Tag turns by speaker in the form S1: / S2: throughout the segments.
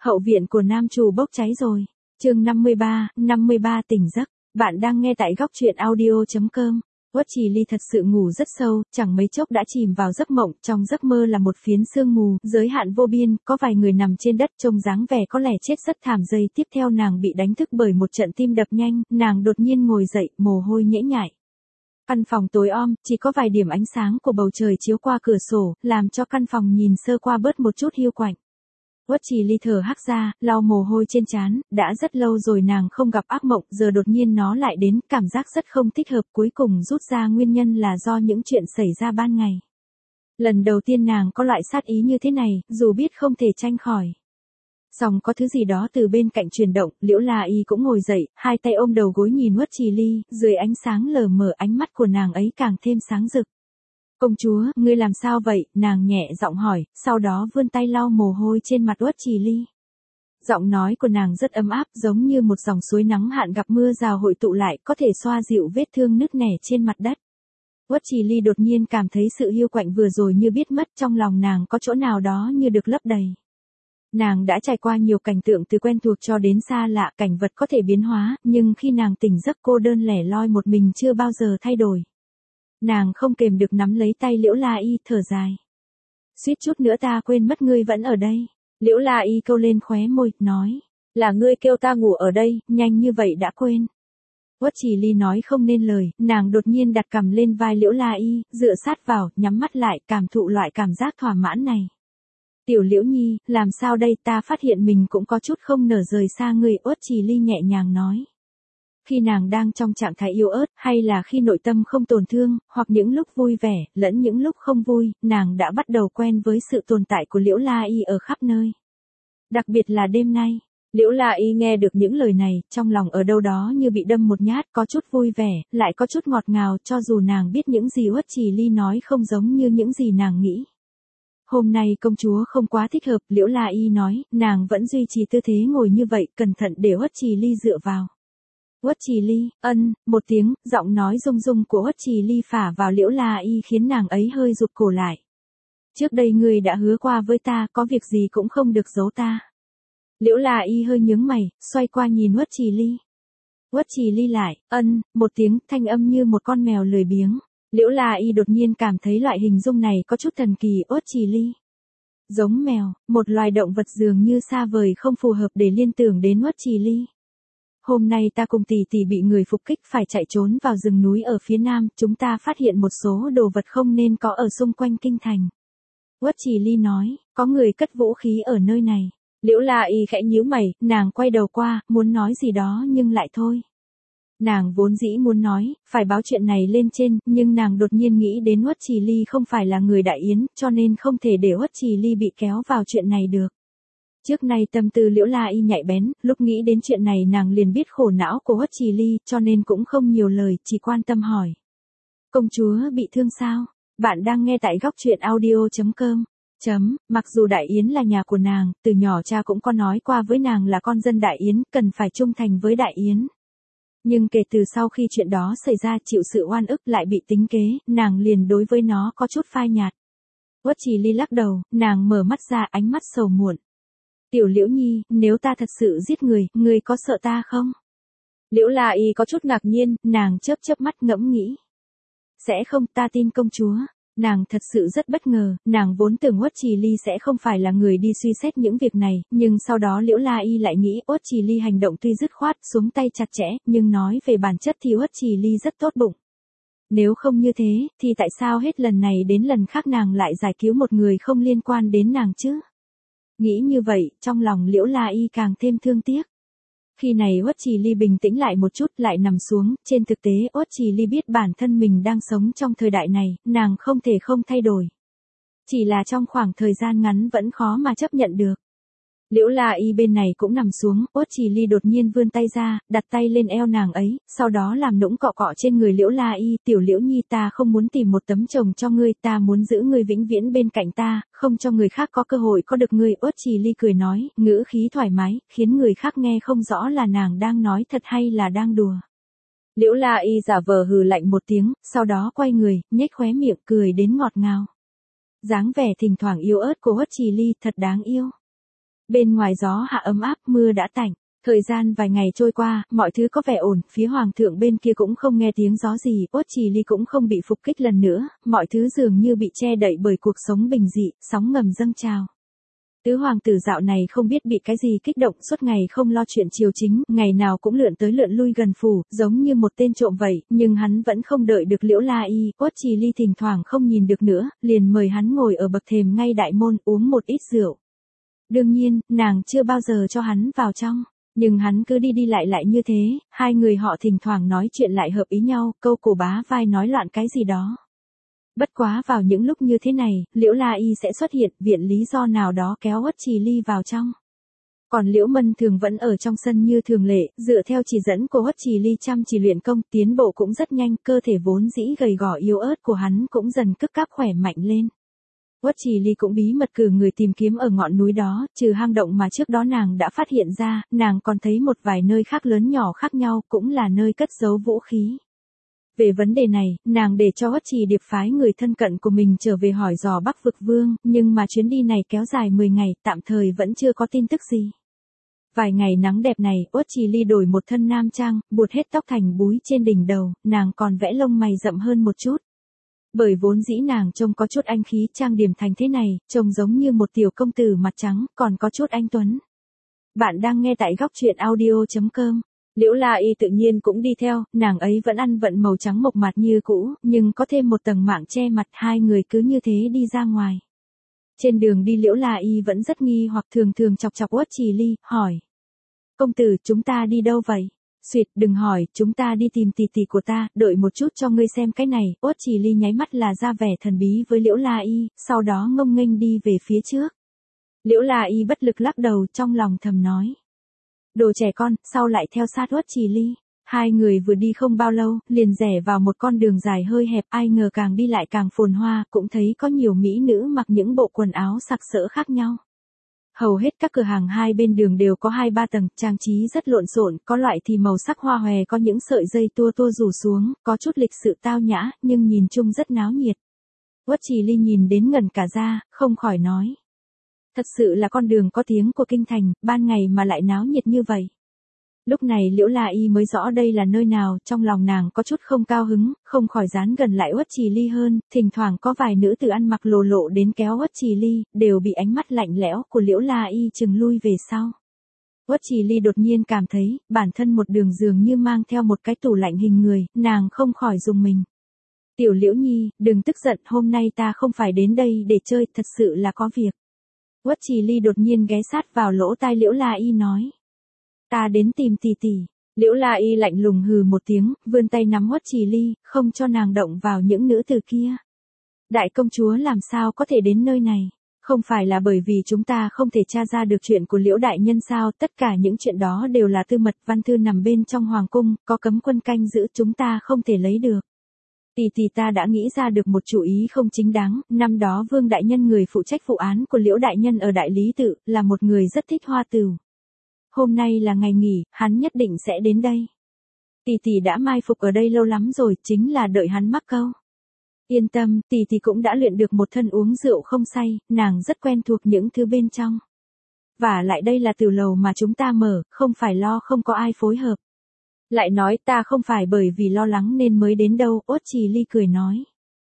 S1: Hậu viện của nam chủ bốc cháy rồi. Chương 53 tỉnh giấc. Bạn đang nghe tại góc truyện audio.com. Uất Trì Ly thật sự ngủ rất sâu, chẳng mấy chốc đã chìm vào giấc mộng, trong giấc mơ là một phiến sương mù, giới hạn vô biên, có vài người nằm trên đất trông dáng vẻ có lẽ chết rất thảm. Giây tiếp theo nàng bị đánh thức bởi một trận tim đập nhanh, nàng đột nhiên ngồi dậy, mồ hôi nhễ nhại. Căn phòng tối om, chỉ có vài điểm ánh sáng của bầu trời chiếu qua cửa sổ, làm cho căn phòng nhìn sơ qua bớt một chút hiu quạnh. Uất Trì Ly thở hắt ra, lau mồ hôi trên trán, đã rất lâu rồi nàng không gặp ác mộng, giờ đột nhiên nó lại đến, cảm giác rất không thích hợp, cuối cùng rút ra nguyên nhân là do những chuyện xảy ra ban ngày. Lần đầu tiên nàng có loại sát ý như thế này, dù biết không thể tránh khỏi. Song có thứ gì đó từ bên cạnh chuyển động, Liễu La Y cũng ngồi dậy, hai tay ôm đầu gối nhìn Uất Trì Ly, dưới ánh sáng lờ mờ ánh mắt của nàng ấy càng thêm sáng rực. Công chúa, ngươi làm sao vậy? Nàng nhẹ giọng hỏi, sau đó vươn tay lau mồ hôi trên mặt Uất Trì Ly. Giọng nói của nàng rất ấm áp, giống như một dòng suối nắng hạn gặp mưa rào hội tụ lại, có thể xoa dịu vết thương nứt nẻ trên mặt đất. Uất Trì Ly đột nhiên cảm thấy sự hiu quạnh vừa rồi như biết mất, trong lòng nàng có chỗ nào đó như được lấp đầy. Nàng đã trải qua nhiều cảnh tượng từ quen thuộc cho đến xa lạ, cảnh vật có thể biến hóa, nhưng khi nàng tỉnh giấc cô đơn lẻ loi một mình chưa bao giờ thay đổi. Nàng không kềm được nắm lấy tay Liễu La Y, thở dài. Suýt chút nữa ta quên mất ngươi vẫn ở đây. Liễu La Y câu lên khóe môi, nói. Là ngươi kêu ta ngủ ở đây, nhanh như vậy đã quên. Uất Trì Ly nói không nên lời, nàng đột nhiên đặt cằm lên vai Liễu La Y, dựa sát vào, nhắm mắt lại, cảm thụ loại cảm giác thỏa mãn này. Tiểu Liễu Nhi, làm sao đây, ta phát hiện mình cũng có chút không nở rời xa ngươi, Uất Trì Ly nhẹ nhàng nói. Khi nàng đang trong trạng thái yếu ớt, hay là khi nội tâm không tổn thương, hoặc những lúc vui vẻ, lẫn những lúc không vui, nàng đã bắt đầu quen với sự tồn tại của Liễu La Y ở khắp nơi. Đặc biệt là đêm nay, Liễu La Y nghe được những lời này, trong lòng ở đâu đó như bị đâm một nhát, có chút vui vẻ, lại có chút ngọt ngào, cho dù nàng biết những gì Uất Trì Ly nói không giống như những gì nàng nghĩ. Hôm nay công chúa không quá thích hợp, Liễu La Y nói, nàng vẫn duy trì tư thế ngồi như vậy, cẩn thận để Uất Trì Ly dựa vào. Uất Trì Ly, một tiếng, giọng nói rung rung của Uất Trì Ly phả vào Liễu La Y khiến nàng ấy hơi rụt cổ lại. Trước đây ngươi đã hứa qua với ta, có việc gì cũng không được giấu ta. Liễu La Y hơi nhướng mày, xoay qua nhìn Uất Trì Ly. Uất Trì Ly lại, một tiếng, thanh âm như một con mèo lười biếng. Liễu La Y đột nhiên cảm thấy loại hình dung này có chút thần kỳ. Uất Trì Ly. Giống mèo, một loài động vật dường như xa vời không phù hợp để liên tưởng đến Uất Trì Ly. Hôm nay ta cùng tỷ tỷ bị người phục kích phải chạy trốn vào rừng núi ở phía nam, chúng ta phát hiện một số đồ vật không nên có ở xung quanh kinh thành. Uất Trì Ly nói, có người cất vũ khí ở nơi này. Liễu La Y khẽ nhíu mày, nàng quay đầu qua, muốn nói gì đó nhưng lại thôi. Nàng vốn dĩ muốn nói, phải báo chuyện này lên trên, nhưng nàng đột nhiên nghĩ đến Uất Trì Ly không phải là người Đại Yến, cho nên không thể để Uất Trì Ly bị kéo vào chuyện này được. Trước nay tâm tư Liễu La Y nhạy bén, lúc nghĩ đến chuyện này nàng liền biết khổ não của Uất Trì Ly, cho nên cũng không nhiều lời, chỉ quan tâm hỏi. Công chúa bị thương sao? Bạn đang nghe tại góc truyện audio.com. Mặc dù Đại Yến là nhà của nàng, từ nhỏ cha cũng có nói qua với nàng là con dân Đại Yến, cần phải trung thành với Đại Yến. Nhưng kể từ sau khi chuyện đó xảy ra chịu sự oan ức lại bị tính kế, nàng liền đối với nó có chút phai nhạt. Uất Trì Ly lắc đầu, nàng mở mắt ra ánh mắt sầu muộn. Tiểu Liễu Nhi, nếu ta thật sự giết người, ngươi có sợ ta không? Liễu La Y có chút ngạc nhiên, nàng chớp mắt ngẫm nghĩ. Sẽ không, ta tin công chúa. Nàng thật sự rất bất ngờ, nàng vốn tưởng Uất Trì Ly sẽ không phải là người đi suy xét những việc này, nhưng sau đó Liễu La Y lại nghĩ Uất Trì Ly hành động tuy dứt khoát, xuống tay chặt chẽ, nhưng nói về bản chất thì Uất Trì Ly rất tốt bụng. Nếu không như thế, thì tại sao hết lần này đến lần khác nàng lại giải cứu một người không liên quan đến nàng chứ? Nghĩ như vậy, trong lòng Liễu La Y càng thêm thương tiếc. Khi này Uất Trì Ly bình tĩnh lại một chút, lại nằm xuống, trên thực tế Uất Trì Ly biết bản thân mình đang sống trong thời đại này, nàng không thể không thay đổi. Chỉ là trong khoảng thời gian ngắn vẫn khó mà chấp nhận được. Liễu La Y bên này cũng nằm xuống, Uất Trì Ly đột nhiên vươn tay ra, đặt tay lên eo nàng ấy, sau đó làm nũng cọ cọ trên người Liễu La Y, tiểu Liễu Nhi ta không muốn tìm một tấm chồng cho ngươi, ta muốn giữ ngươi vĩnh viễn bên cạnh ta, không cho người khác có cơ hội có được ngươi. Uất Trì Ly cười nói, ngữ khí thoải mái, khiến người khác nghe không rõ là nàng đang nói thật hay là đang đùa. Liễu La Y giả vờ hừ lạnh một tiếng, sau đó quay người, nhếch khóe miệng cười đến ngọt ngào. Dáng vẻ thỉnh thoảng yếu ớt của Uất Trì Ly thật đáng yêu. Bên ngoài gió hạ ấm áp, mưa đã tạnh. Thời gian vài ngày trôi qua, mọi thứ có vẻ ổn, phía hoàng thượng bên kia cũng không nghe tiếng gió gì, Uất Trì Ly cũng không bị phục kích lần nữa, mọi thứ dường như bị che đậy bởi cuộc sống bình dị, sóng ngầm dâng trào. Tứ hoàng tử dạo này không biết bị cái gì kích động, suốt ngày không lo chuyện triều chính, ngày nào cũng lượn tới lượn lui gần phủ, giống như một tên trộm vậy, nhưng hắn vẫn không đợi được Liễu La Y, Uất Trì Ly thỉnh thoảng không nhìn được nữa, liền mời hắn ngồi ở bậc thềm ngay đại môn uống một ít rượu. Đương nhiên, nàng chưa bao giờ cho hắn vào trong. Nhưng hắn cứ đi đi lại như thế, hai người họ thỉnh thoảng nói chuyện lại hợp ý nhau, câu cổ bá vai nói loạn cái gì đó. Bất quá vào những lúc như thế này, Liễu La Y sẽ xuất hiện, viện lý do nào đó kéo Uất Trì Ly vào trong. Còn Liễu Mân Thường vẫn ở trong sân như thường lệ, dựa theo chỉ dẫn của Uất Trì Ly chăm chỉ luyện công, tiến bộ cũng rất nhanh, cơ thể vốn dĩ gầy gò yếu ớt của hắn cũng dần cức cáp khỏe mạnh lên. Uất Trì Ly cũng bí mật cử người tìm kiếm ở ngọn núi đó, trừ hang động mà trước đó nàng đã phát hiện ra, nàng còn thấy một vài nơi khác lớn nhỏ khác nhau, cũng là nơi cất giấu vũ khí. Về vấn đề này, nàng để cho Uất Trì Điệp phái người thân cận của mình trở về hỏi dò Bắc Vực Vương, nhưng mà chuyến đi này kéo dài 10 ngày, tạm thời vẫn chưa có tin tức gì. Vài ngày nắng đẹp này, Uất Trì Ly đổi một thân nam trang, buột hết tóc thành búi trên đỉnh đầu, nàng còn vẽ lông mày rậm hơn một chút. Bởi vốn dĩ nàng trông có chút anh khí, trang điểm thành thế này, trông giống như một tiểu công tử mặt trắng, còn có chút anh tuấn. Bạn đang nghe tại góc truyện audio.com. Liễu La Y tự nhiên cũng đi theo, nàng ấy vẫn ăn vận màu trắng mộc mạc như cũ, nhưng có thêm một tầng mạng che mặt, hai người cứ như thế đi ra ngoài. Trên đường đi Liễu La Y vẫn rất nghi hoặc thường thường chọc chọc Uất Trì Ly, hỏi. Công tử, chúng ta đi đâu vậy? Xuyệt, đừng hỏi, chúng ta đi tìm tỷ tỷ của ta, đợi một chút cho ngươi xem cái này. Uất Trì Ly nháy mắt là ra vẻ thần bí với Liễu La Y, sau đó ngông nghênh đi về phía trước. Liễu La Y bất lực lắc đầu, trong lòng thầm nói. Đồ trẻ con, sau lại theo sát Uất Trì Ly. Hai người vừa đi không bao lâu, liền rẽ vào một con đường dài hơi hẹp, ai ngờ càng đi lại càng phồn hoa, cũng thấy có nhiều mỹ nữ mặc những bộ quần áo sặc sỡ khác nhau. Hầu hết các cửa hàng hai bên đường đều có 2-3 tầng, trang trí rất lộn xộn, có loại thì màu sắc hoa hòe, có những sợi dây tua tua rủ xuống, có chút lịch sự tao nhã, nhưng nhìn chung rất náo nhiệt. Uất Trì Ly nhìn đến ngẩn cả ra, không khỏi nói. Thật sự là con đường có tiếng của kinh thành, ban ngày mà lại náo nhiệt như vậy. Lúc này Liễu La Y mới rõ đây là nơi nào, trong lòng nàng có chút không cao hứng, không khỏi dán gần lại Uất Trì Ly hơn, thỉnh thoảng có vài nữ tử ăn mặc lồ lộ đến kéo Uất Trì Ly, đều bị ánh mắt lạnh lẽo của Liễu La Y chừng lui về sau. Uất Trì Ly đột nhiên cảm thấy, bản thân một đường dường như mang theo một cái tủ lạnh hình người, nàng không khỏi rùng mình. Tiểu Liễu Nhi, đừng tức giận, hôm nay ta không phải đến đây để chơi, thật sự là có việc. Uất Trì Ly đột nhiên ghé sát vào lỗ tai Liễu La Y nói. Ta đến tìm tỷ tỷ. Liễu La Y lạnh lùng hừ một tiếng, vươn tay nắm Uất Trì Ly, không cho nàng động vào những nữ tử kia. Đại công chúa làm sao có thể đến nơi này? Không phải là bởi vì chúng ta không thể tra ra được chuyện của Liễu đại nhân sao? Tất cả những chuyện đó đều là tư mật, văn thư nằm bên trong hoàng cung, có cấm quân canh giữ, chúng ta không thể lấy được. Tỷ tỷ ta đã nghĩ ra được một chủ ý không chính đáng, năm đó Vương đại nhân người phụ trách vụ án của Liễu đại nhân ở Đại Lý Tự, là một người rất thích hoa tửu. Hôm nay là ngày nghỉ, hắn nhất định sẽ đến đây. Tỷ tỷ đã mai phục ở đây lâu lắm rồi, chính là đợi hắn mắc câu. Yên tâm, tỷ tỷ cũng đã luyện được một thân uống rượu không say, nàng rất quen thuộc những thứ bên trong. Và lại đây là tiểu lầu mà chúng ta mở, không phải lo không có ai phối hợp. Lại nói ta không phải bởi vì lo lắng nên mới đến đâu, Uất Trì Ly cười nói.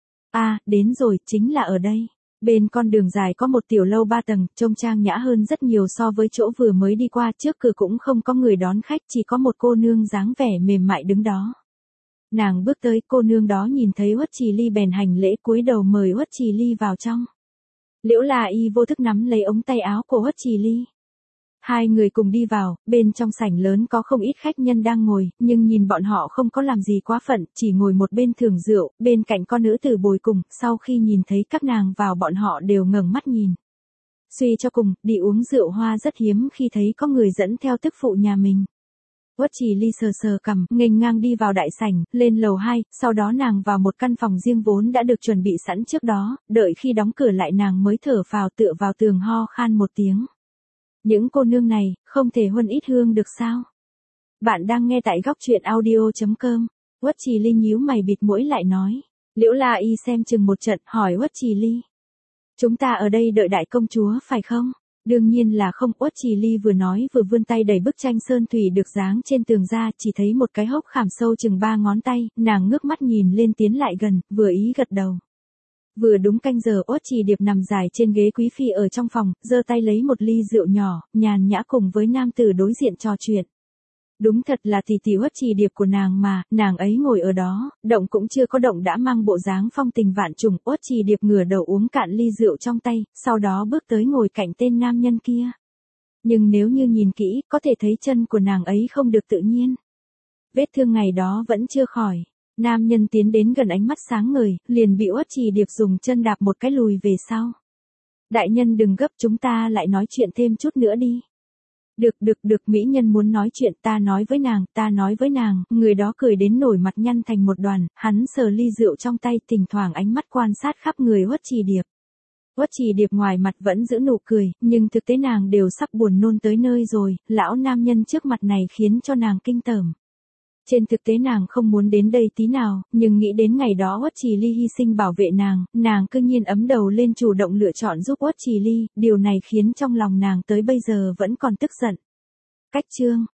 S1: Đến rồi, chính là ở đây. Bên con đường dài có một tiểu lâu 3 tầng, trông trang nhã hơn rất nhiều so với chỗ vừa mới đi qua, trước cửa cũng không có người đón khách, chỉ có một cô nương dáng vẻ mềm mại đứng đó. Nàng bước tới, cô nương đó nhìn thấy Uất Trì Ly bèn hành lễ cúi đầu mời Uất Trì Ly vào trong. Liễu La Y vô thức nắm lấy ống tay áo của Uất Trì Ly. Hai người cùng đi vào, bên trong sảnh lớn có không ít khách nhân đang ngồi, nhưng nhìn bọn họ không có làm gì quá phận, chỉ ngồi một bên thưởng rượu, bên cạnh con nữ tử bồi cùng, sau khi nhìn thấy các nàng vào bọn họ đều ngẩng mắt nhìn. Suy cho cùng, đi uống rượu hoa rất hiếm khi thấy có người dẫn theo tức phụ nhà mình. Uất Trì Ly sờ sờ cằm, nghênh ngang đi vào đại sảnh, lên lầu 2, sau đó nàng vào một căn phòng riêng vốn đã được chuẩn bị sẵn trước đó, đợi khi đóng cửa lại nàng mới thở phào tựa vào tường ho khan một tiếng. Những cô nương này, không thể huân ít hương được sao? Bạn đang nghe tại góc truyện audio.com. Uất Trì Ly nhíu mày bịt mũi lại nói. Liễu La Y xem chừng một trận, hỏi Uất Trì Ly. Chúng ta ở đây đợi đại công chúa phải không? Đương nhiên là không. Uất Trì Ly vừa nói vừa vươn tay đẩy bức tranh sơn thủy được dáng trên tường ra, chỉ thấy một cái hốc khảm sâu chừng 3 ngón tay, nàng ngước mắt nhìn lên tiến lại gần, vừa ý gật đầu. Vừa đúng canh giờ, Uất Trì Điệp nằm dài trên ghế quý phi ở trong phòng, giơ tay lấy một ly rượu nhỏ, nhàn nhã cùng với nam tử đối diện trò chuyện. Đúng thật là tỷ tỷ Uất Trì Điệp của nàng mà, nàng ấy ngồi ở đó, động cũng chưa có động đã mang bộ dáng phong tình vạn trùng. Uất Trì Điệp ngửa đầu uống cạn ly rượu trong tay, sau đó bước tới ngồi cạnh tên nam nhân kia. Nhưng nếu như nhìn kỹ, có thể thấy chân của nàng ấy không được tự nhiên. Vết thương ngày đó vẫn chưa khỏi. Nam nhân tiến đến gần, ánh mắt sáng ngời, liền bị Uất Trì Điệp dùng chân đạp một cái lùi về sau. Đại nhân đừng gấp, chúng ta lại nói chuyện thêm chút nữa đi. Được, mỹ nhân muốn nói chuyện, ta nói với nàng, người đó cười đến nổi mặt nhăn thành một đoàn, hắn sờ ly rượu trong tay, thỉnh thoảng ánh mắt quan sát khắp người Uất Trì Điệp. Uất Trì Điệp ngoài mặt vẫn giữ nụ cười, nhưng thực tế nàng đều sắp buồn nôn tới nơi rồi, lão nam nhân trước mặt này khiến cho nàng kinh tởm. Trên thực tế nàng không muốn đến đây tí nào, nhưng nghĩ đến ngày đó Uất Trì Ly hy sinh bảo vệ nàng cư nhiên ấm đầu lên chủ động lựa chọn giúp Uất Trì Ly, điều này khiến trong lòng nàng tới bây giờ vẫn còn tức giận. Cách chương